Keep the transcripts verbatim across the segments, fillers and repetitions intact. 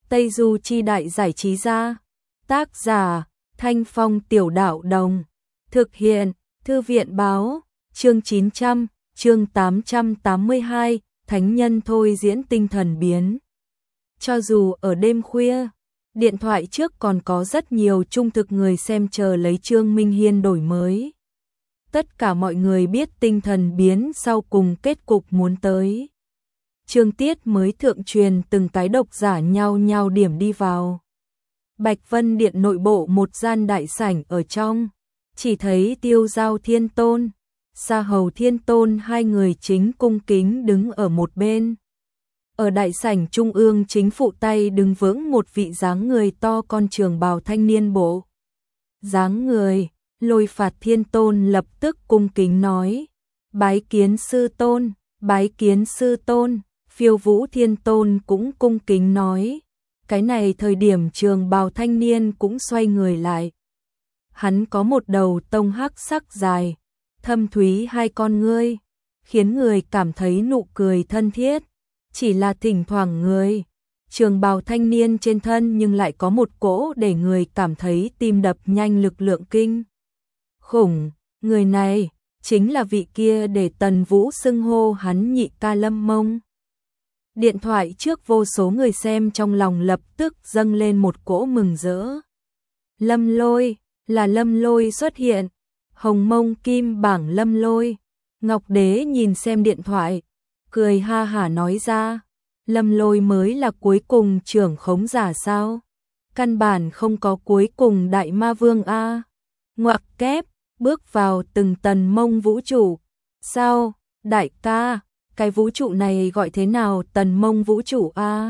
Tây Du Chi Đại Giải Trí Gia. Tác giả Thanh Phong Tiểu Đạo Đồng. Thực hiện Thư viện Báo. Chương chín trăm, chương tám trăm tám mươi hai, Thánh Nhân thôi diễn tinh thần biến. Cho dù ở đêm khuya, điện thoại trước còn có rất nhiều trung thực người xem chờ lấy Trương Minh Hiên đổi mới. Tất cả mọi người biết tinh thần biến sau cùng kết cục muốn tới. Chương tiết mới thượng truyền, từng cái độc giả nhau nhau điểm đi vào. Bạch Vân Điện nội bộ một gian đại sảnh ở trong, chỉ thấy Tiêu Giao Thiên Tôn, Sa Hầu Thiên Tôn hai người chính cung kính đứng ở một bên. Ở đại sảnh trung ương chính phụ tay đứng vững một vị dáng người to con trường bào thanh niên bộ. Dáng người, Lôi Phạt Thiên Tôn lập tức cung kính nói: "Bái kiến sư tôn, bái kiến sư tôn." Phiêu Vũ Thiên Tôn cũng cung kính nói. Cái này thời điểm trường bào thanh niên cũng xoay người lại. Hắn có một đầu tông hắc sắc dài, thâm thúy hai con ngươi, khiến người cảm thấy nụ cười thân thiết. Chỉ là thỉnh thoảng người trường bào thanh niên trên thân nhưng lại có một cỗ để người cảm thấy tim đập nhanh lực lượng kinh khủng. Người này chính là vị kia để Tần Vũ xưng hô hắn nhị ca Lâm Mông. Điện thoại trước vô số người xem trong lòng lập tức dâng lên một cỗ mừng rỡ. Lâm Lôi, là Lâm Lôi xuất hiện. Hồng Mông Kim Bảng Lâm Lôi. Ngọc Đế nhìn xem điện thoại, cười ha hả nói ra: Lâm Lôi mới là cuối cùng trưởng khống giả sao? Căn bản không có cuối cùng đại ma vương a. Ngoặc kép, bước vào từng tần mông vũ trụ. Sao, đại ca, cái vũ trụ này gọi thế nào, tần mông vũ trụ a?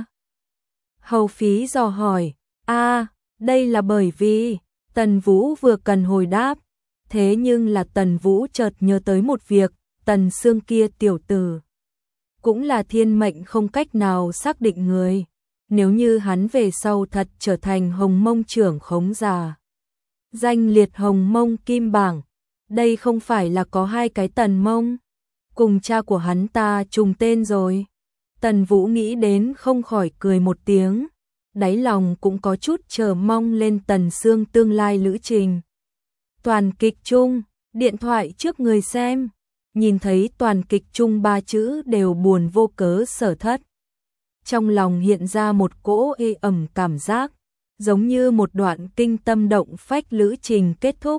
Hầu Phí dò hỏi. A, đây là bởi vì Tần Vũ vừa cần hồi đáp, thế nhưng là Tần Vũ chợt nhớ tới một việc, Tần Sương kia tiểu tử cũng là thiên mệnh không cách nào xác định người. Nếu như hắn về sau thật trở thành Hồng Mông trưởng khống giả, danh liệt Hồng Mông Kim Bảng, đây không phải là có hai cái Tần Mông, cùng cha của hắn ta trùng tên rồi. Tần Vũ nghĩ đến không khỏi cười một tiếng, đáy lòng cũng có chút chờ mong lên Tần Sương tương lai lữ trình. Toàn kịch chung, điện thoại trước người xem, nhìn thấy toàn kịch chung ba chữ đều buồn vô cớ sở thất. Trong lòng hiện ra một cỗ ê ẩm cảm giác, giống như một đoạn kinh tâm động phách lữ trình kết thúc.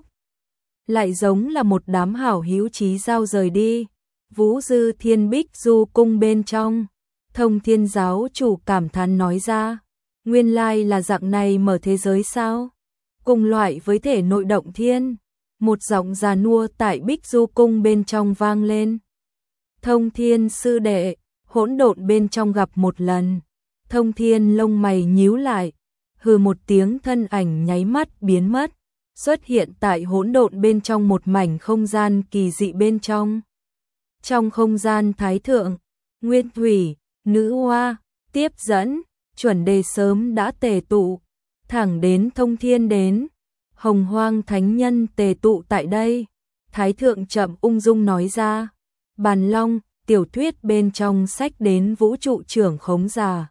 Lại giống là một đám hảo hữu chí giao rời đi. Vũ Dư Thiên Bích Du cung bên trong, Thông Thiên giáo chủ cảm thán nói ra: nguyên lai là dạng này mở thế giới sao? Cùng loại với thể nội động thiên. Một giọng già nua tại Bích Du cung bên trong vang lên. Thông Thiên sư đệ, hỗn độn bên trong gặp một lần. Thông Thiên lông mày nhíu lại, hừ một tiếng, thân ảnh nháy mắt biến mất, xuất hiện tại hỗn độn bên trong một mảnh không gian kỳ dị bên trong. Trong không gian thái thượng, Nguyên Thủy, Nữ Hoa, tiếp dẫn, chuẩn đề sớm đã tề tụ, thẳng đến Thông Thiên đến. Hồng Hoang thánh nhân tề tụ tại đây. Thái thượng chậm ung dung nói ra: Bàn Long, tiểu thuyết bên trong sách đến vũ trụ trưởng khống giả.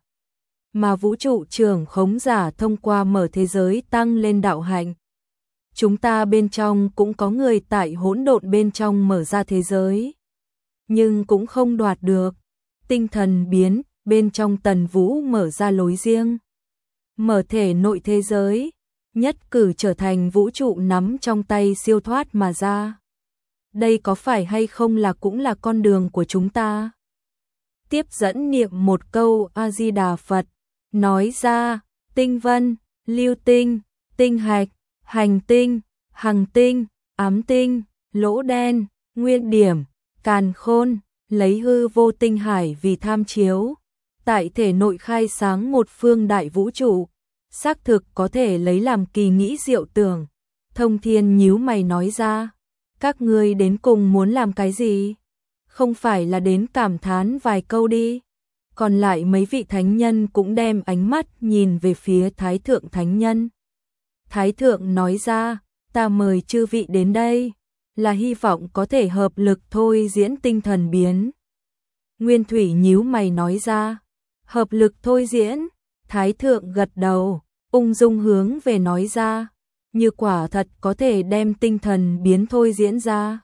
Mà vũ trụ trưởng khống giả thông qua mở thế giới tăng lên đạo hạnh. Chúng ta bên trong cũng có người tại hỗn độn bên trong mở ra thế giới, nhưng cũng không đoạt được. Tinh thần biến, bên trong Tần Vũ mở ra lối riêng, mở thể nội thế giới, nhất cử trở thành vũ trụ nắm trong tay siêu thoát mà ra. Đây có phải hay không là cũng là con đường của chúng ta? Tiếp dẫn niệm một câu A Di Đà Phật, nói ra: tinh vân, lưu tinh, tinh hạch, hành tinh, hằng tinh, ám tinh, lỗ đen, nguyên điểm, càn khôn, lấy hư vô tinh hải vì tham chiếu, tại thể nội khai sáng một phương đại vũ trụ, xác thực có thể lấy làm kỳ nghĩ diệu tưởng. Thông Thiên nhíu mày nói ra: các ngươi đến cùng muốn làm cái gì? Không phải là đến cảm thán vài câu đi? Còn lại mấy vị thánh nhân cũng đem ánh mắt nhìn về phía Thái thượng thánh nhân. Thái thượng nói ra: ta mời chư vị đến đây là hy vọng có thể hợp lực thôi diễn tinh thần biến. Nguyên Thủy nhíu mày nói ra: hợp lực thôi diễn? Thái thượng gật đầu, ung dung hướng về nói ra, như quả thật có thể đem tinh thần biến thôi diễn ra.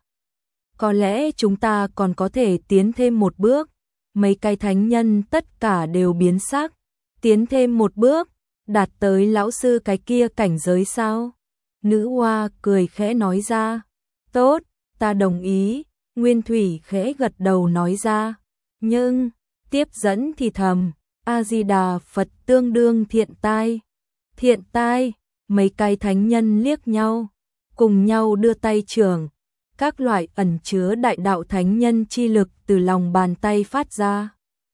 Có lẽ chúng ta còn có thể tiến thêm một bước, mấy cái thánh nhân tất cả đều biến sắc, tiến thêm một bước, đạt tới lão sư cái kia cảnh giới sao? Nữ hoa cười khẽ nói ra, tốt, ta đồng ý, Nguyên Thủy khẽ gật đầu nói ra, nhưng, tiếp dẫn thì thầm, A-di-đà Phật tương đương thiện tai. Thiện tai, mấy cái thánh nhân liếc nhau, cùng nhau đưa tay trưởng, các loại ẩn chứa đại đạo thánh nhân chi lực từ lòng bàn tay phát ra.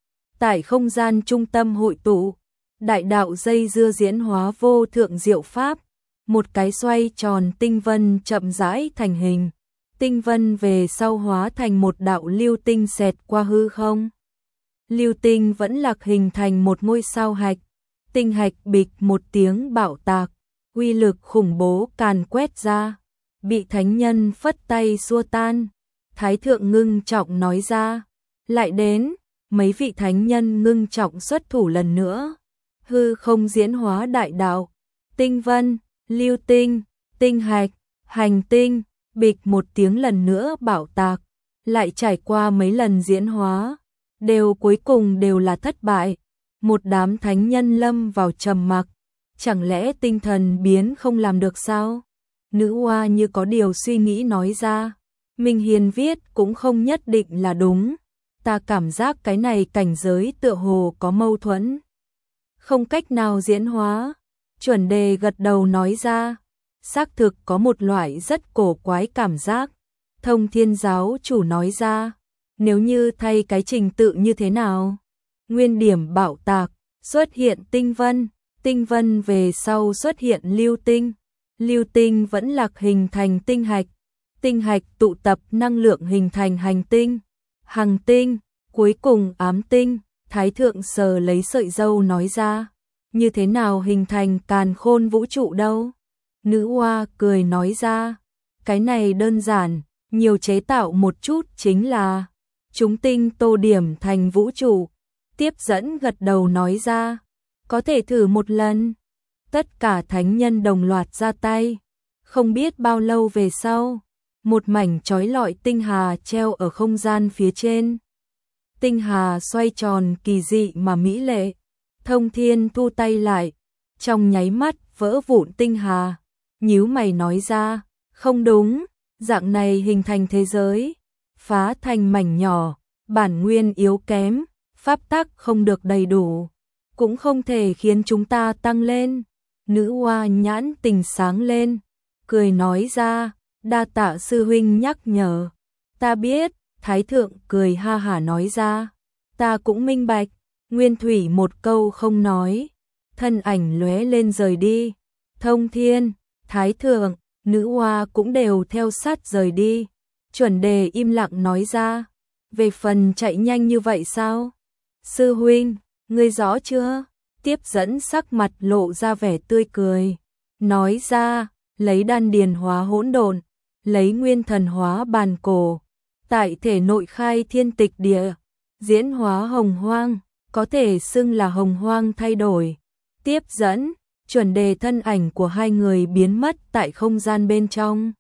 Tại không gian trung tâm hội tụ, đại đạo dây dưa diễn hóa vô thượng diệu pháp, một cái xoay tròn tinh vân chậm rãi thành hình, tinh vân về sau hóa thành một đạo lưu tinh xẹt qua hư không. Lưu tinh vẫn lạc hình thành một ngôi sao hạch, tinh hạch bịch một tiếng bạo tạc, uy lực khủng bố càn quét ra, bị thánh nhân phất tay xua tan. Thái thượng ngưng trọng nói ra, lại đến, mấy vị thánh nhân ngưng trọng xuất thủ lần nữa, hư không diễn hóa đại đạo, tinh vân, lưu tinh, tinh hạch, hành tinh, bịch một tiếng lần nữa bạo tạc, lại trải qua mấy lần diễn hóa, đều cuối cùng đều là thất bại. Một đám thánh nhân lâm vào trầm mặc, chẳng lẽ tinh thần biến không làm được sao? Nữ hoa như có điều suy nghĩ nói ra, Minh Hiền viết cũng không nhất định là đúng, ta cảm giác cái này cảnh giới tựa hồ có mâu thuẫn, không cách nào diễn hóa. Chuẩn đề gật đầu nói ra, xác thực có một loại rất cổ quái cảm giác. Thông Thiên giáo chủ nói ra, nếu như thay cái trình tự như thế nào? Nguyên điểm bạo tạc, xuất hiện tinh vân, tinh vân về sau xuất hiện lưu tinh, lưu tinh vẫn lạc hình thành tinh hạch, tinh hạch tụ tập năng lượng hình thành hành tinh, hằng tinh, cuối cùng ám tinh. Thái thượng sờ lấy sợi râu nói ra, như thế nào hình thành càn khôn vũ trụ đâu? Nữ hoa cười nói ra, cái này đơn giản, nhiều chế tạo một chút chính là chúng tinh tô điểm thành vũ trụ. Tiếp dẫn gật đầu nói ra, có thể thử một lần. Tất cả thánh nhân đồng loạt ra tay, không biết bao lâu về sau, một mảnh chói lọi tinh hà treo ở không gian phía trên. Tinh hà xoay tròn kỳ dị mà mỹ lệ, Thông Thiên thu tay lại, trong nháy mắt vỡ vụn tinh hà, nhíu mày nói ra, không đúng, dạng này hình thành thế giới, phá thành mảnh nhỏ, bản nguyên yếu kém, pháp tắc không được đầy đủ, cũng không thể khiến chúng ta tăng lên. Nữ hoa nhãn tình sáng lên, cười nói ra, đa tạ sư huynh nhắc nhở, ta biết. Thái thượng cười ha hả nói ra, ta cũng minh bạch. Nguyên Thủy một câu không nói, thân ảnh lóe lên rời đi. Thông Thiên, Thái thượng, nữ hoa cũng đều theo sát rời đi. Chuẩn đề im lặng nói ra, về phần chạy nhanh như vậy sao? Sư huynh, ngươi rõ chưa? Tiếp dẫn sắc mặt lộ ra vẻ tươi cười, nói ra, lấy đan điền hóa hỗn độn, lấy nguyên thần hóa bàn cổ, tại thể nội khai thiên tịch địa, diễn hóa hồng hoang, có thể xưng là hồng hoang thay đổi. Tiếp dẫn, chuẩn đề thân ảnh của hai người biến mất tại không gian bên trong.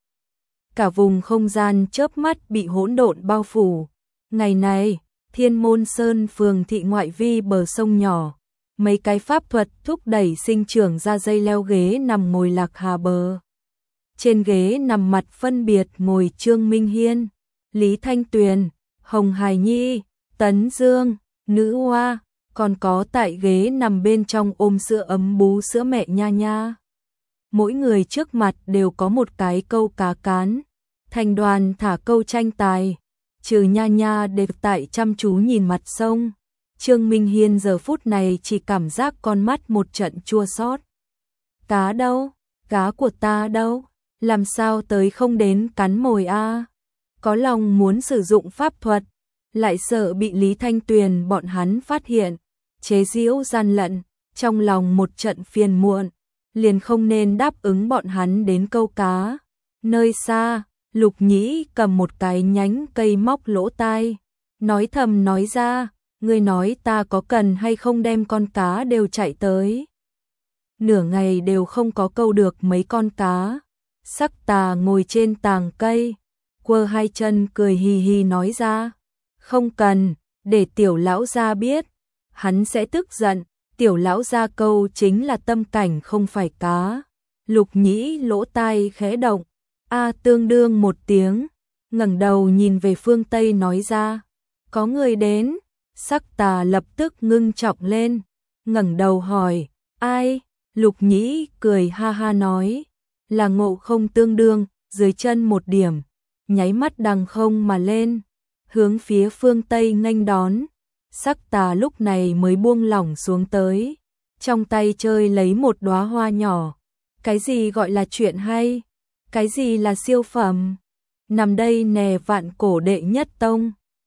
Cả vùng không gian chớp mắt bị hỗn độn bao phủ. Ngày này, Thiên Môn Sơn phường thị ngoại vi bờ sông nhỏ, mấy cái pháp thuật thúc đẩy sinh trưởng ra dây leo ghế nằm ngồi lạc hà bờ. Trên ghế nằm mặt phân biệt ngồi Trương Minh Hiên, Lý Thanh Tuyền, Hồng Hải Nhi, Tấn Dương, Nữ Hoa, còn có tại ghế nằm bên trong ôm sữa ấm bú sữa mẹ Nha Nha. Mỗi người trước mặt đều có một cái câu cá cán, thành đoàn thả câu tranh tài, trừ Nha Nha đều tại chăm chú nhìn mặt sông. Trương Minh Hiên giờ phút này chỉ cảm giác con mắt một trận chua xót. Cá đâu? Cá của ta đâu? Làm sao tới không đến cắn mồi a? Có lòng muốn sử dụng pháp thuật, lại sợ bị Lý Thanh Tuyền bọn hắn phát hiện, chế giễu gian lận, trong lòng một trận phiền muộn, liền không nên đáp ứng bọn hắn đến câu cá. Nơi xa, Lục Nhĩ cầm một cái nhánh cây móc lỗ tai, nói thầm nói ra, ngươi nói ta có cần hay không đem con cá đều chạy tới. Nửa ngày đều không có câu được mấy con cá. Sắc Tà ngồi trên tàng cây, quơ hai chân cười hì hì nói ra, không cần, để tiểu lão gia biết, hắn sẽ tức giận, tiểu lão gia câu chính là tâm cảnh không phải cá. Lục Nhĩ lỗ tai khẽ động, a tương đương một tiếng, ngẩng đầu nhìn về phương Tây nói ra, có người đến. Sắc Tà lập tức ngưng trọng lên, ngẩng đầu hỏi, ai? Lục Nhĩ cười ha ha nói, là Ngộ Không tương đương, dưới chân một điểm, nháy mắt đằng không mà lên, hướng phía phương Tây nghênh đón. Sắc Tà lúc này mới buông lỏng xuống tới, trong tay chơi lấy một đóa hoa nhỏ. Cái gì gọi là chuyện hay? Cái gì là siêu phẩm? Nằm đây nè vạn cổ đệ nhất tông.